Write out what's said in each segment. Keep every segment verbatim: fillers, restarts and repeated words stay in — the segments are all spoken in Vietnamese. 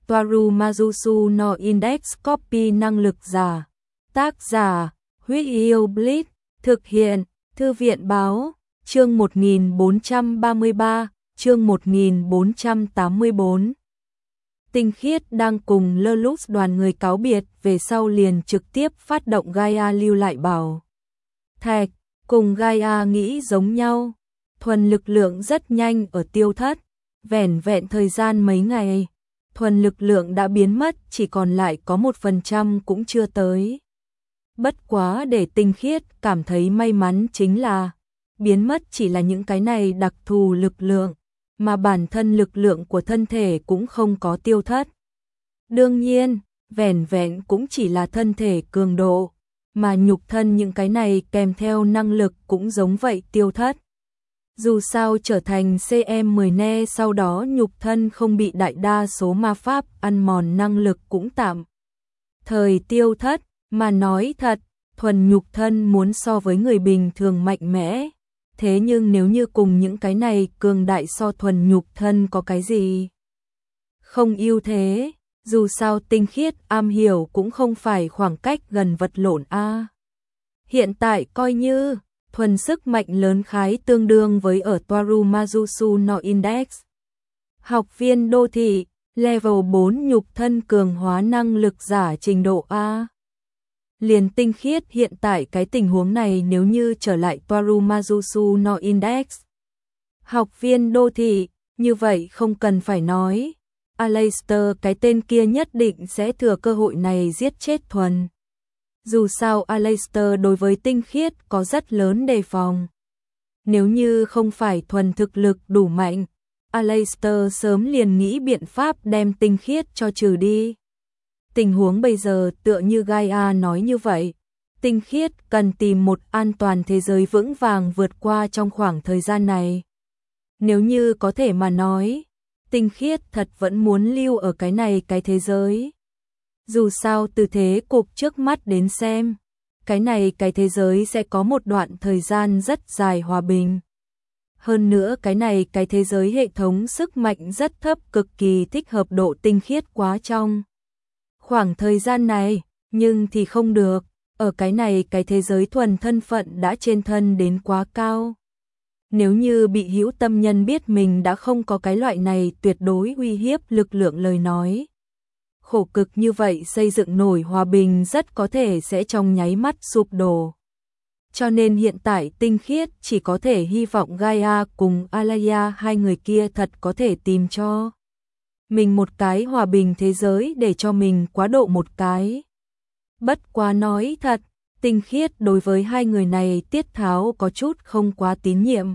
Toaru Mazusu no Index Copy năng lực giả. Tác giả, Huyết Yêu Blitz, thực hiện, Thư viện báo, chương một nghìn bốn trăm ba mươi ba, chương một nghìn bốn trăm tám mươi tư. Tinh Khiết đang cùng Lelouch đoàn người cáo biệt, về sau liền trực tiếp phát động Gaia lưu lại bảo thạch, cùng Gaia nghĩ giống nhau, thuần lực lượng rất nhanh ở tiêu thất, vẻn vẹn thời gian mấy ngày, thuần lực lượng đã biến mất, chỉ còn lại có một phần trăm cũng chưa tới. Bất quá để Tinh Khiết cảm thấy may mắn chính là, biến mất chỉ là những cái này đặc thù lực lượng, mà bản thân lực lượng của thân thể cũng không có tiêu thất. Đương nhiên, vẻn vẹn cũng chỉ là thân thể cường độ, mà nhục thân những cái này kèm theo năng lực cũng giống vậy tiêu thất. Dù sao trở thành C M mười ne sau đó nhục thân không bị đại đa số ma pháp ăn mòn, năng lực cũng tạm thời tiêu thất, mà nói thật, thuần nhục thân muốn so với người bình thường mạnh mẽ. Thế nhưng nếu như cùng những cái này cường đại so, thuần nhục thân có cái gì không ưu thế, dù sao Tinh Khiết am hiểu cũng không phải khoảng cách gần vật lộn a. Hiện tại coi như thuần sức mạnh lớn khái tương đương với ở Toaru Mazusu no Index. Học viên đô thị, level bốn nhục thân cường hóa năng lực giả trình độ A. Liền Tinh Khiết hiện tại cái tình huống này nếu như trở lại Toaru Mazusu no Index. Học viên đô thị, như vậy không cần phải nói. Aleister cái tên kia nhất định sẽ thừa cơ hội này giết chết thuần. Dù sao Aleister đối với Tinh Khiết có rất lớn đề phòng. Nếu như không phải thuần thực lực đủ mạnh, Aleister sớm liền nghĩ biện pháp đem Tinh Khiết cho trừ đi. Tình huống bây giờ tựa như Gaia nói như vậy, Tinh Khiết cần tìm một an toàn thế giới vững vàng vượt qua trong khoảng thời gian này. Nếu như có thể mà nói, Tinh Khiết thật vẫn muốn lưu ở cái này cái thế giới. Dù sao từ thế cục trước mắt đến xem, cái này cái thế giới sẽ có một đoạn thời gian rất dài hòa bình. Hơn nữa cái này cái thế giới hệ thống sức mạnh rất thấp, cực kỳ thích hợp độ tinh khiết quá trong khoảng thời gian này, nhưng thì không được, ở cái này cái thế giới thuần thân phận đã trên thân đến quá cao. Nếu như bị hữu tâm nhân biết mình đã không có cái loại này tuyệt đối uy hiếp lực lượng lời nói, khổ cực như vậy xây dựng nổi hòa bình rất có thể sẽ trong nháy mắt sụp đổ. Cho nên hiện tại Tinh Khiết chỉ có thể hy vọng Gaia cùng Alaya hai người kia thật có thể tìm cho mình một cái hòa bình thế giới để cho mình quá độ một cái. Bất quá nói thật, Tinh Khiết đối với hai người này tiết tháo có chút không quá tín nhiệm.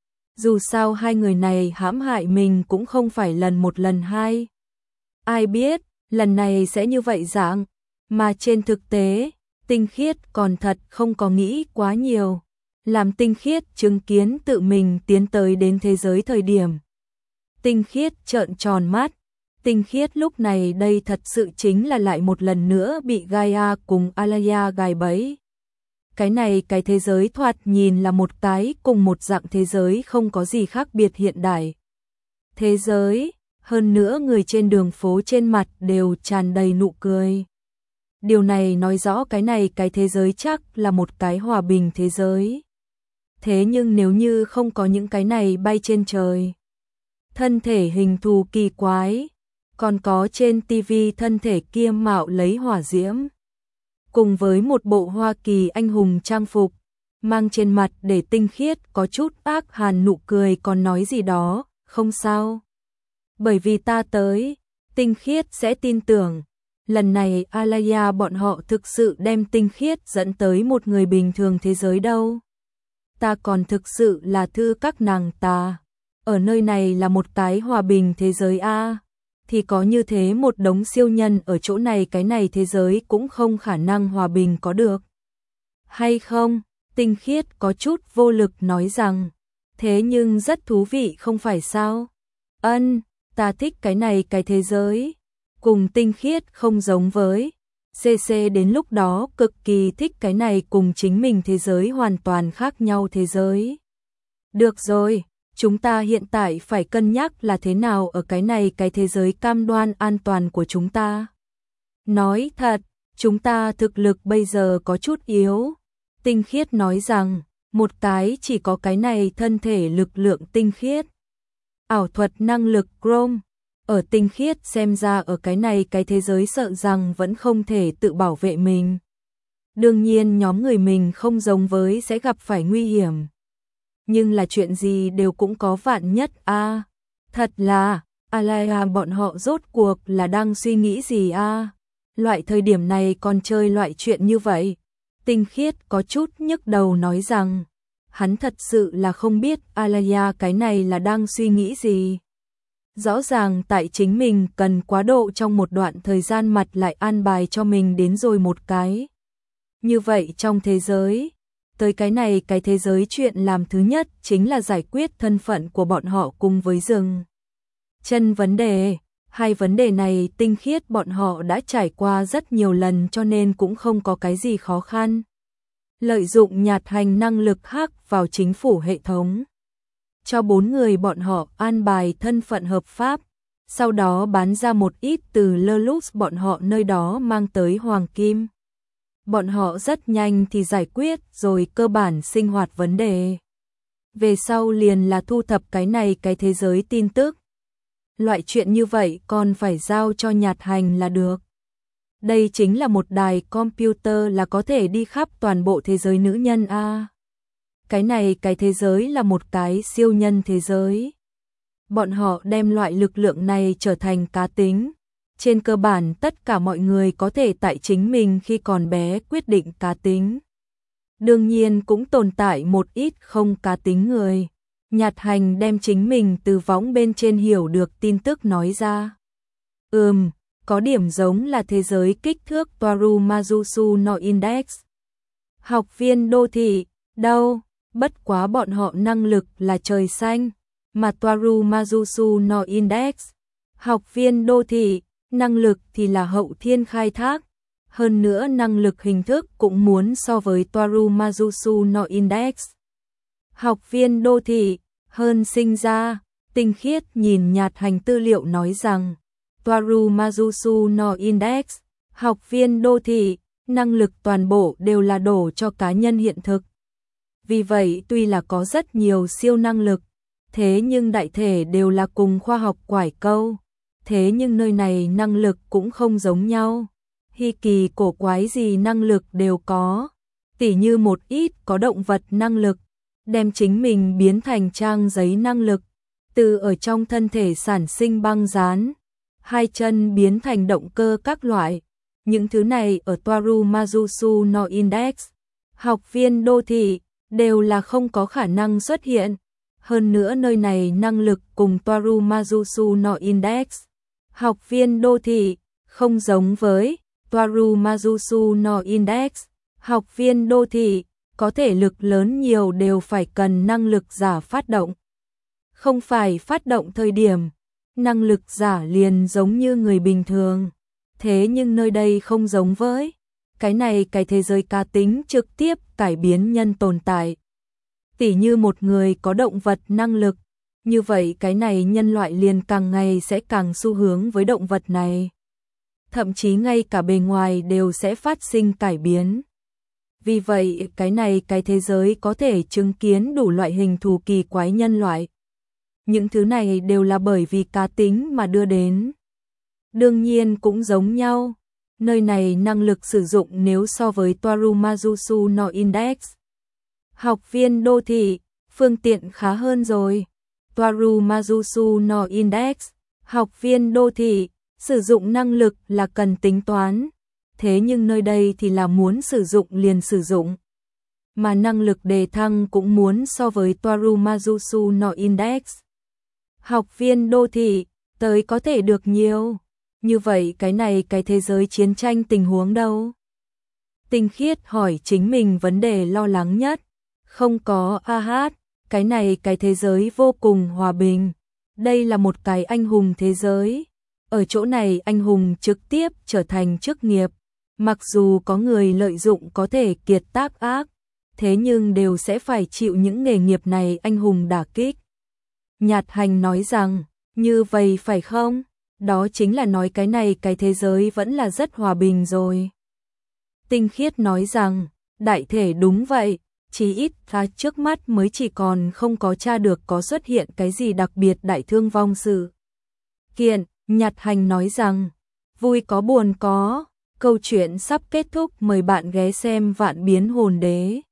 Dù sao hai người này hãm hại mình cũng không phải lần một lần hai. Ai biết, lần này sẽ như vậy dạng, mà trên thực tế, Tinh Khiết còn thật không có nghĩ quá nhiều. Làm Tinh Khiết chứng kiến tự mình tiến tới đến thế giới thời điểm. Tinh Khiết trợn tròn mắt, Tinh Khiết lúc này đây thật sự chính là lại một lần nữa bị Gaia cùng Alaya gài bẫy. Cái này cái thế giới thoạt nhìn là một cái cùng một dạng thế giới không có gì khác biệt hiện đại. Thế giới, hơn nữa người trên đường phố trên mặt đều tràn đầy nụ cười. Điều này nói rõ cái này cái thế giới chắc là một cái hòa bình thế giới. Thế nhưng nếu như không có những cái này bay trên trời, thân thể hình thù kỳ quái, còn có trên tivi thân thể kia mạo lấy hỏa diễm, cùng với một bộ Hoa Kỳ anh hùng trang phục, mang trên mặt để Tinh Khiết có chút ác hàn nụ cười còn nói gì đó, không sao. Bởi vì ta tới, Tinh Khiết sẽ tin tưởng. Lần này Alaya bọn họ thực sự đem Tinh Khiết dẫn tới một người bình thường thế giới đâu. Ta còn thực sự là thư các nàng ta. Ở nơi này là một cái hòa bình thế giới a, thì có như thế một đống siêu nhân ở chỗ này, cái này thế giới cũng không khả năng hòa bình có được. Hay không? Tinh Khiết có chút vô lực nói rằng, thế nhưng rất thú vị không phải sao? Ân, ta thích cái này cái thế giới. Cùng Tinh Khiết không giống với xê xê đến lúc đó cực kỳ thích cái này cùng chính mình thế giới hoàn toàn khác nhau thế giới. Được rồi, chúng ta hiện tại phải cân nhắc là thế nào ở cái này cái thế giới cam đoan an toàn của chúng ta. Nói thật, chúng ta thực lực bây giờ có chút yếu. Tinh khiết nói rằng, một cái chỉ có cái này thân thể lực lượng tinh khiết. Ảo thuật năng lực Chrome, ở tinh khiết xem ra ở cái này cái thế giới sợ rằng vẫn không thể tự bảo vệ mình. Đương nhiên nhóm người mình không giống với sẽ gặp phải nguy hiểm. Nhưng là chuyện gì đều cũng có vạn nhất a. À, thật là, Alaya bọn họ rốt cuộc là đang suy nghĩ gì a? À? Loại thời điểm này còn chơi loại chuyện như vậy. Tinh khiết có chút nhức đầu nói rằng, hắn thật sự là không biết Alaya cái này là đang suy nghĩ gì. Rõ ràng tại chính mình cần quá độ trong một đoạn thời gian mặt lại an bài cho mình đến rồi một cái. Như vậy trong thế giới, tới cái này cái thế giới chuyện làm thứ nhất chính là giải quyết thân phận của bọn họ cùng với rừng. Chân vấn đề, hai vấn đề này tinh khiết bọn họ đã trải qua rất nhiều lần cho nên cũng không có cái gì khó khăn. Lợi dụng nhạt hành năng lực hack vào chính phủ hệ thống. Cho bốn người bọn họ an bài thân phận hợp pháp, sau đó bán ra một ít từ Lelux bọn họ nơi đó mang tới Hoàng Kim. Bọn họ rất nhanh thì giải quyết rồi cơ bản sinh hoạt vấn đề. Về sau liền là thu thập cái này cái thế giới tin tức. Loại chuyện như vậy còn phải giao cho nhạt hành là được. Đây chính là một đài computer là có thể đi khắp toàn bộ thế giới nữ nhân a. À, cái này cái thế giới là một cái siêu nhân thế giới. Bọn họ đem loại lực lượng này trở thành cá tính. Trên cơ bản tất cả mọi người có thể tại chính mình khi còn bé quyết định cá tính. Đương nhiên cũng tồn tại một ít không cá tính người. Nhạt hành đem chính mình từ võng bên trên hiểu được tin tức nói ra. Ừm, có điểm giống là thế giới kích thước Toaru Mazusu no Index. Học viên đô thị, đâu, bất quá bọn họ năng lực là trời xanh, mà Toaru Mazusu no Index. Học viên đô thị, năng lực thì là hậu thiên khai thác, hơn nữa năng lực hình thức cũng muốn so với Toaru Mazusu no Index. Học viên đô thị, hơn sinh ra, tinh khiết nhìn nhạt hành tư liệu nói rằng, Toaru Mazusu no Index, học viên đô thị, năng lực toàn bộ đều là đổ cho cá nhân hiện thực. Vì vậy tuy là có rất nhiều siêu năng lực, thế nhưng đại thể đều là cùng khoa học quải câu. Thế nhưng nơi này năng lực cũng không giống nhau. Hi kỳ cổ quái gì năng lực đều có. Tỉ như một ít có động vật năng lực, đem chính mình biến thành trang giấy năng lực, từ ở trong thân thể sản sinh băng dán, hai chân biến thành động cơ các loại. Những thứ này ở Toaru Mazusu no Index, học viên đô thị, đều là không có khả năng xuất hiện. Hơn nữa nơi này năng lực cùng Toaru Mazusu no Index, học viên đô thị, không giống với Toaru Mazusu no Index, học viên đô thị, có thể lực lớn nhiều đều phải cần năng lực giả phát động. Không phải phát động thời điểm, năng lực giả liền giống như người bình thường. Thế nhưng nơi đây không giống với, cái này cái thế giới cá tính trực tiếp cải biến nhân tồn tại. Tỉ như một người có động vật năng lực, như vậy cái này nhân loại liền càng ngày sẽ càng xu hướng với động vật này. Thậm chí ngay cả bề ngoài đều sẽ phát sinh cải biến. Vì vậy cái này cái thế giới có thể chứng kiến đủ loại hình thù kỳ quái nhân loại. Những thứ này đều là bởi vì cá tính mà đưa đến. Đương nhiên cũng giống nhau, nơi này năng lực sử dụng nếu so với Toaru Mazusu no Index. Học viên đô thị, phương tiện khá hơn rồi. Toaru Mazusu no Index, học viên đô thị, sử dụng năng lực là cần tính toán. Thế nhưng nơi đây thì là muốn sử dụng liền sử dụng. Mà năng lực đề thăng cũng muốn so với Toaru Mazusu no Index. Học viên đô thị, tới có thể được nhiều. Như vậy cái này cái thế giới chiến tranh tình huống đâu? Tinh khiết hỏi chính mình vấn đề lo lắng nhất. Không có a hát, cái này cái thế giới vô cùng hòa bình. Đây là một cái anh hùng thế giới. Ở chỗ này anh hùng trực tiếp trở thành chức nghiệp. Mặc dù có người lợi dụng có thể kiệt tác ác, thế nhưng đều sẽ phải chịu những nghề nghiệp này anh hùng đả kích. Nhạt Hành nói rằng, như vậy phải không? Đó chính là nói cái này cái thế giới vẫn là rất hòa bình rồi. Tinh Khiết nói rằng, đại thể đúng vậy, chỉ ít ta trước mắt mới chỉ còn không có tra được có xuất hiện cái gì đặc biệt đại thương vong sự kiện. Nhạt Hành nói rằng, vui có buồn có, câu chuyện sắp kết thúc, mời bạn ghé xem Vạn Biến Hồn Đế.